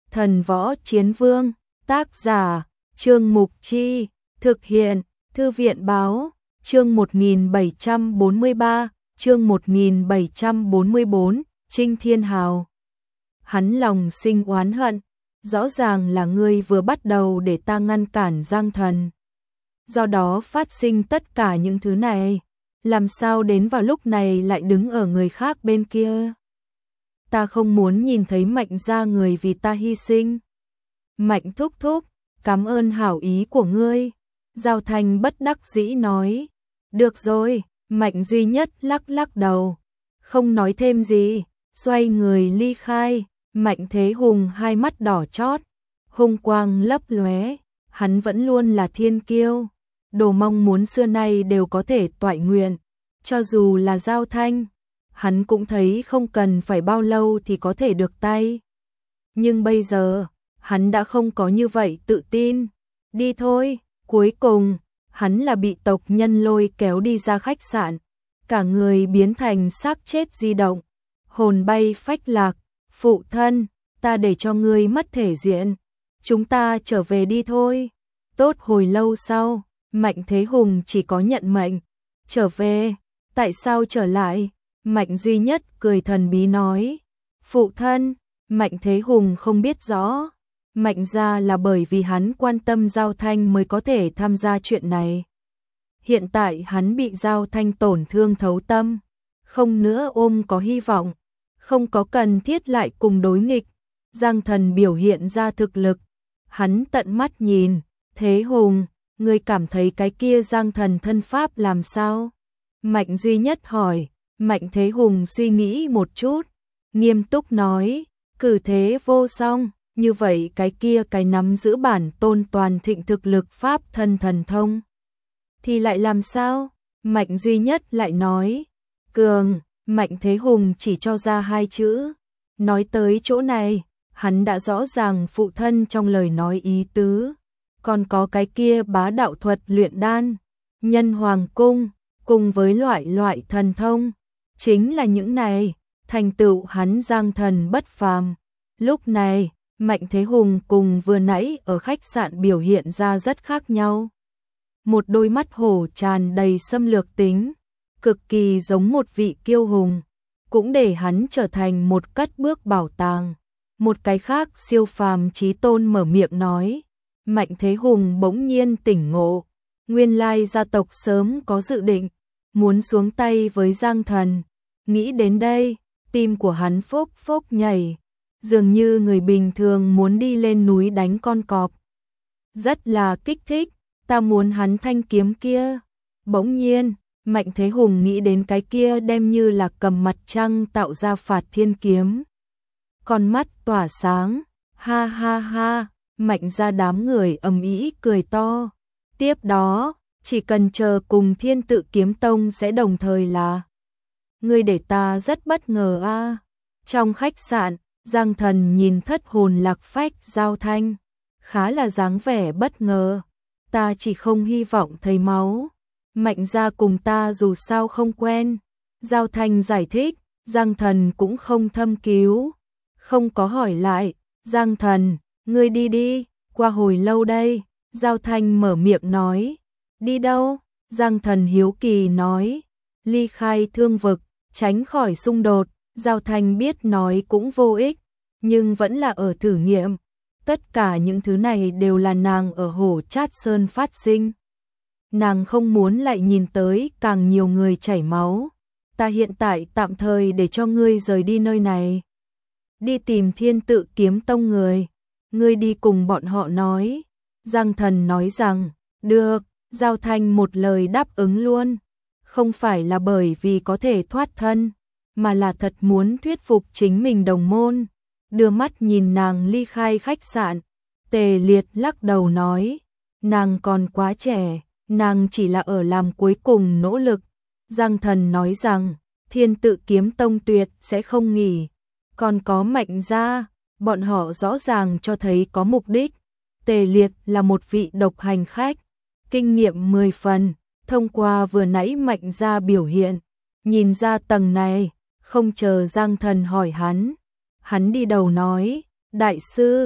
Thần Võ Chiến Vương, tác giả, Trương Mục Chi, thực hiện, Thư viện Báo, chương 1743, chương 1744, Trinh Thiên Hào. Hắn lòng sinh oán hận, rõ ràng là ngươi vừa bắt đầu để ta ngăn cản Giang Thần. Do đó phát sinh tất cả những thứ này, làm sao đến vào lúc này lại đứng ở người khác bên kia. Ta không muốn nhìn thấy Mạnh gia người vì ta hy sinh. Mạnh thúc thúc, cảm ơn hảo ý của ngươi. Giao Thanh bất đắc dĩ nói. Được rồi, Mạnh duy nhất lắc lắc đầu. Không nói thêm gì, xoay người ly khai. Mạnh Thế Hùng hai mắt đỏ chót, hung quang lấp lóe. Hắn vẫn luôn là thiên kiêu. Đồ mong muốn xưa nay đều có thể toại nguyện. Cho dù là Giao Thanh, hắn cũng thấy không cần phải bao lâu thì có thể được tay. Nhưng bây giờ, hắn đã không có như vậy tự tin. Đi thôi, cuối cùng, hắn là bị tộc nhân lôi kéo đi ra khách sạn. Cả người biến thành xác chết di động. Hồn bay phách lạc, phụ thân, ta để cho ngươi mất thể diện. Chúng ta trở về đi thôi. Tốt hồi lâu sau, Mạnh Thế Hùng chỉ có nhận mệnh. Trở về, tại sao trở lại? Mạnh duy nhất cười thần bí nói. Phụ thân, Mạnh Thế Hùng không biết rõ. Mạnh gia là bởi vì hắn quan tâm Giao Thanh mới có thể tham gia chuyện này. Hiện tại hắn bị Giao Thanh tổn thương thấu tâm. Không nữa ôm có hy vọng. Không có cần thiết lại cùng đối nghịch. Giang Thần biểu hiện ra thực lực. Hắn tận mắt nhìn. Thế Hùng, ngươi cảm thấy cái kia Giang Thần thân pháp làm sao? Mạnh duy nhất hỏi. Mạnh Thế Hùng suy nghĩ một chút. Nghiêm túc nói. Cử thế vô song. Như vậy cái kia cái nắm giữ bản tôn toàn thịnh thực lực pháp thân thần thông. Thì lại làm sao? Mạnh duy nhất lại nói. Cường. Mạnh Thế Hùng chỉ cho ra hai chữ. Nói tới chỗ này, hắn đã rõ ràng phụ thân trong lời nói ý tứ. Còn có cái kia bá đạo thuật luyện đan, nhân hoàng cung, cùng với loại thần thông. Chính là những này, thành tựu hắn Giang Thần bất phàm. Lúc này, Mạnh Thế Hùng cùng vừa nãy ở khách sạn biểu hiện ra rất khác nhau. Một đôi mắt hổ tràn đầy xâm lược tính, cực kỳ giống một vị kiêu hùng, cũng để hắn trở thành một cất bước bảo tàng. Một cái khác siêu phàm chí tôn mở miệng nói. Mạnh Thế Hùng bỗng nhiên tỉnh ngộ, nguyên lai gia tộc sớm có dự định, muốn xuống tay với Giang Thần. Nghĩ đến đây, tim của hắn phốc phốc nhảy, dường như người bình thường muốn đi lên núi đánh con cọp. Rất là kích thích, ta muốn hắn thanh kiếm kia. Bỗng nhiên, Mạnh Thế Hùng nghĩ đến cái kia đem như là cầm mặt trăng tạo ra phạt thiên kiếm. Con mắt tỏa sáng, ha ha ha, Mạnh ra đám người ầm ĩ cười to. Tiếp đó, chỉ cần chờ cùng Thiên Tự Kiếm Tông sẽ đồng thời là. Ngươi để ta rất bất ngờ a. Trong khách sạn, Giang Thần nhìn thất hồn lạc phách Giao Thanh, khá là dáng vẻ bất ngờ. Ta chỉ không hy vọng thấy máu. Mạnh gia cùng ta dù sao không quen. Giao Thanh giải thích, Giang Thần cũng không thâm cứu. Không có hỏi lại, Giang Thần, ngươi đi đi, qua hồi lâu đây. Giao Thanh mở miệng nói. Đi đâu? Giang Thần hiếu kỳ nói. Ly khai thương vực, tránh khỏi xung đột. Giao Thanh biết nói cũng vô ích, nhưng vẫn là ở thử nghiệm. Tất cả những thứ này đều là nàng ở Hổ Chát Sơn phát sinh. Nàng không muốn lại nhìn tới càng nhiều người chảy máu. Ta hiện tại tạm thời để cho ngươi rời đi nơi này. Đi tìm Thiên Tự Kiếm Tông người. Ngươi đi cùng bọn họ nói. Giang Thần nói rằng, được. Giao Thanh một lời đáp ứng luôn. Không phải là bởi vì có thể thoát thân, mà là thật muốn thuyết phục chính mình đồng môn. Đưa mắt nhìn nàng ly khai khách sạn. Tề Liệt lắc đầu nói. Nàng còn quá trẻ, nàng chỉ là ở làm cuối cùng nỗ lực. Giang Thần nói rằng, Thiên Tự Kiếm Tông tuyệt sẽ không nghỉ. Còn có Mạnh gia, bọn họ rõ ràng cho thấy có mục đích. Tề Liệt là một vị độc hành khách, kinh nghiệm 10 phần, thông qua vừa nãy Mạnh gia biểu hiện, nhìn ra tầng này, không chờ Giang Thần hỏi hắn. Hắn đi đầu nói, đại sư,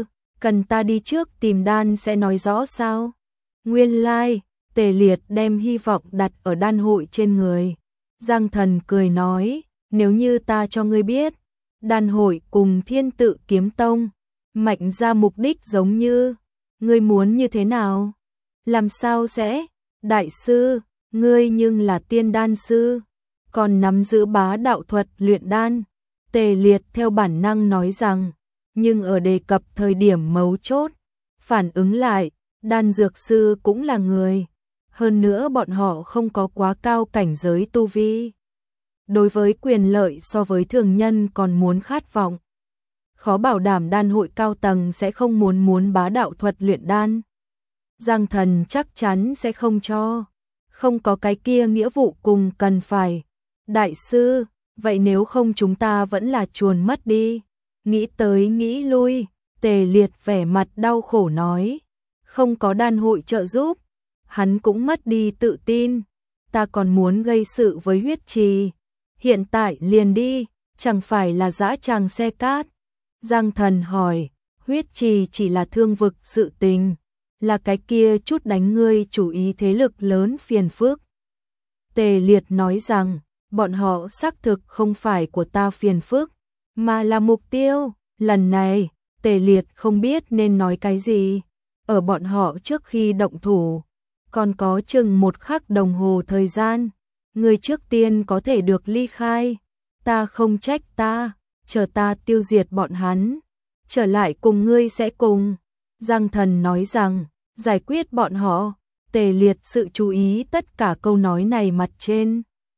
cần ta đi trước tìm đan sẽ nói rõ sao? Nguyên lai, Tề Liệt đem hy vọng đặt ở đan hội trên người. Giang Thần cười nói, nếu như ta cho ngươi biết, đan hội cùng Thiên Tự Kiếm Tông, mạnh ra mục đích giống như, ngươi muốn như thế nào? Làm sao sẽ? Đại sư, ngươi nhưng là tiên đan sư, còn nắm giữ bá đạo thuật luyện đan. Tề Liệt theo bản năng nói rằng, nhưng ở đề cập thời điểm mấu chốt, phản ứng lại, đan dược sư cũng là người. Hơn nữa bọn họ không có quá cao cảnh giới tu vi. Đối với quyền lợi so với thường nhân còn muốn khát vọng. Khó bảo đảm đan hội cao tầng sẽ không muốn bá đạo thuật luyện đan. Giang Thần chắc chắn sẽ không cho. Không có cái kia nghĩa vụ cùng cần phải. Đại sư, vậy nếu không chúng ta vẫn là chuồn mất đi. Nghĩ tới nghĩ lui, Tề Liệt vẻ mặt đau khổ nói. Không có đan hội trợ giúp, hắn cũng mất đi tự tin. Ta còn muốn gây sự với huyết trì. Hiện tại liền đi, chẳng phải là dã tràng xe cát. Giang Thần hỏi, huyết trì chỉ là thương vực sự tình, là cái kia chút đánh ngươi chủ ý thế lực lớn phiền phức. Tề Liệt nói rằng, bọn họ xác thực không phải của ta phiền phức, mà là mục tiêu. Lần này, Tề Liệt không biết nên nói cái gì. Ở bọn họ trước khi động thủ, còn có chừng 1 khắc đồng hồ thời gian. Người trước tiên có thể được ly khai. Ta không trách ta, chờ ta tiêu diệt bọn hắn. Trở lại cùng ngươi sẽ cùng. Giang Thần nói rằng, giải quyết bọn họ. Tề Liệt sự chú ý tất cả câu nói này mặt trên.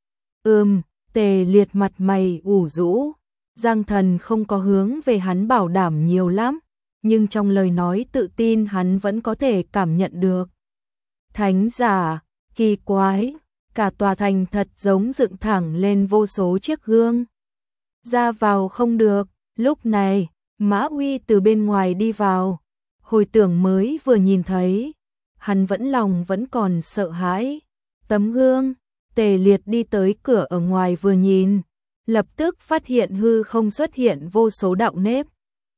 Tề Liệt mặt mày ủ rũ. Giang Thần không có hướng về hắn bảo đảm nhiều lắm, nhưng trong lời nói tự tin hắn vẫn có thể cảm nhận được. Thánh giả, kỳ quái, cả tòa thành thật giống dựng thẳng lên vô số chiếc gương. Ra vào không được, lúc này, Mã Uy từ bên ngoài đi vào, hồi tưởng mới vừa nhìn thấy, hắn lòng vẫn còn sợ hãi. Tấm gương, Tề Liệt đi tới cửa ở ngoài vừa nhìn, lập tức phát hiện hư không xuất hiện vô số đạo nếp.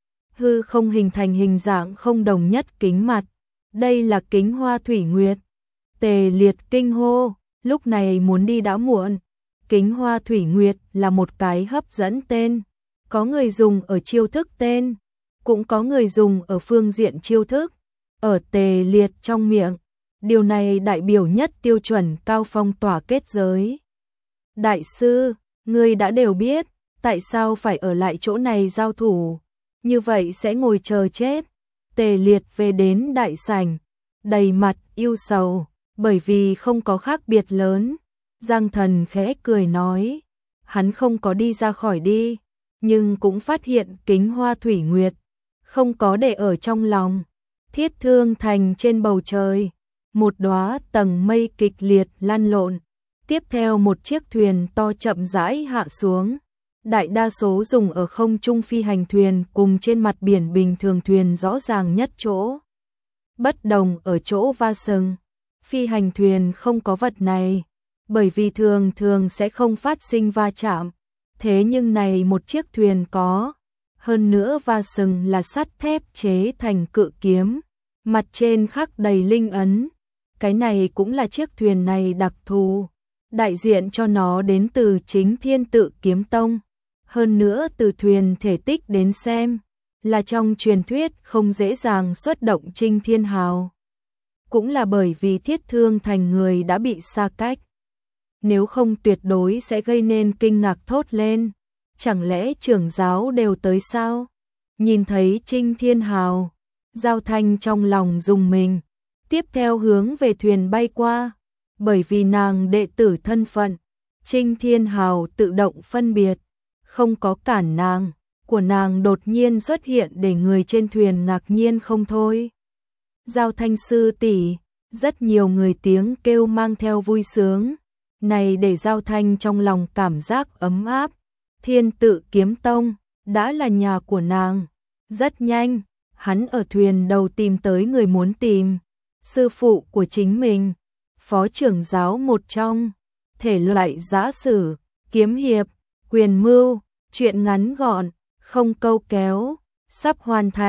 Hư không hình thành hình dạng không đồng nhất kính mặt, đây là kính Hoa Thủy Nguyệt. Tề Liệt kinh hô, lúc này muốn đi đã muộn. Kính Hoa Thủy Nguyệt là một cái hấp dẫn tên, có người dùng ở chiêu thức tên, cũng có người dùng ở phương diện chiêu thức. Ở Tề Liệt trong miệng, điều này đại biểu nhất tiêu chuẩn cao phong tỏa kết giới. Đại sư, ngươi đã đều biết, tại sao phải ở lại chỗ này giao thủ, như vậy sẽ ngồi chờ chết. Tề Liệt về đến đại sảnh, đầy mặt yêu sầu, bởi vì không có khác biệt lớn. Giang Thần khẽ cười nói, hắn không có đi ra khỏi đi, nhưng cũng phát hiện kính Hoa Thủy Nguyệt, không có để ở trong lòng. Thiết Thương Thành trên bầu trời, một đóa tầng mây kịch liệt lăn lộn, tiếp theo một chiếc thuyền to chậm rãi hạ xuống. Đại đa số dùng ở không trung phi hành thuyền cùng trên mặt biển bình thường thuyền rõ ràng nhất chỗ. Bất đồng ở chỗ va sừng, phi hành thuyền không có vật này, bởi vì thường sẽ không phát sinh va chạm. Thế nhưng này một chiếc thuyền có, hơn nữa va sừng là sắt thép chế thành cự kiếm, mặt trên khắc đầy linh ấn. Cái này cũng là chiếc thuyền này đặc thù, đại diện cho nó đến từ chính Thiên Tự Kiếm Tông. Hơn nữa từ thuyền thể tích đến xem, là trong truyền thuyết không dễ dàng xuất động Trinh Thiên Hào. Cũng là bởi vì Thiết Thương Thành người đã bị xa cách. Nếu không tuyệt đối sẽ gây nên kinh ngạc thốt lên. Chẳng lẽ trưởng giáo đều tới sao? Nhìn thấy Trinh Thiên Hào, Giao Thanh trong lòng rùng mình. Tiếp theo hướng về thuyền bay qua. Bởi vì nàng đệ tử thân phận, Trinh Thiên Hào tự động phân biệt. Không có cản nàng, của nàng đột nhiên xuất hiện để người trên thuyền ngạc nhiên không thôi. Giao Thanh sư tỷ, rất nhiều người tiếng kêu mang theo vui sướng. Này để Giao Thanh trong lòng cảm giác ấm áp. Thiên Tự Kiếm Tông, đã là nhà của nàng. Rất nhanh, hắn ở thuyền đầu tìm tới người muốn tìm. Sư phụ của chính mình, phó trưởng giáo một trong. Thể loại giã sử, kiếm hiệp, quyền mưu, chuyện ngắn gọn, không câu kéo, sắp hoàn thành.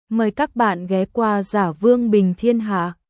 Mời các bạn ghé qua Giả Vương Bình Thiên Hạ.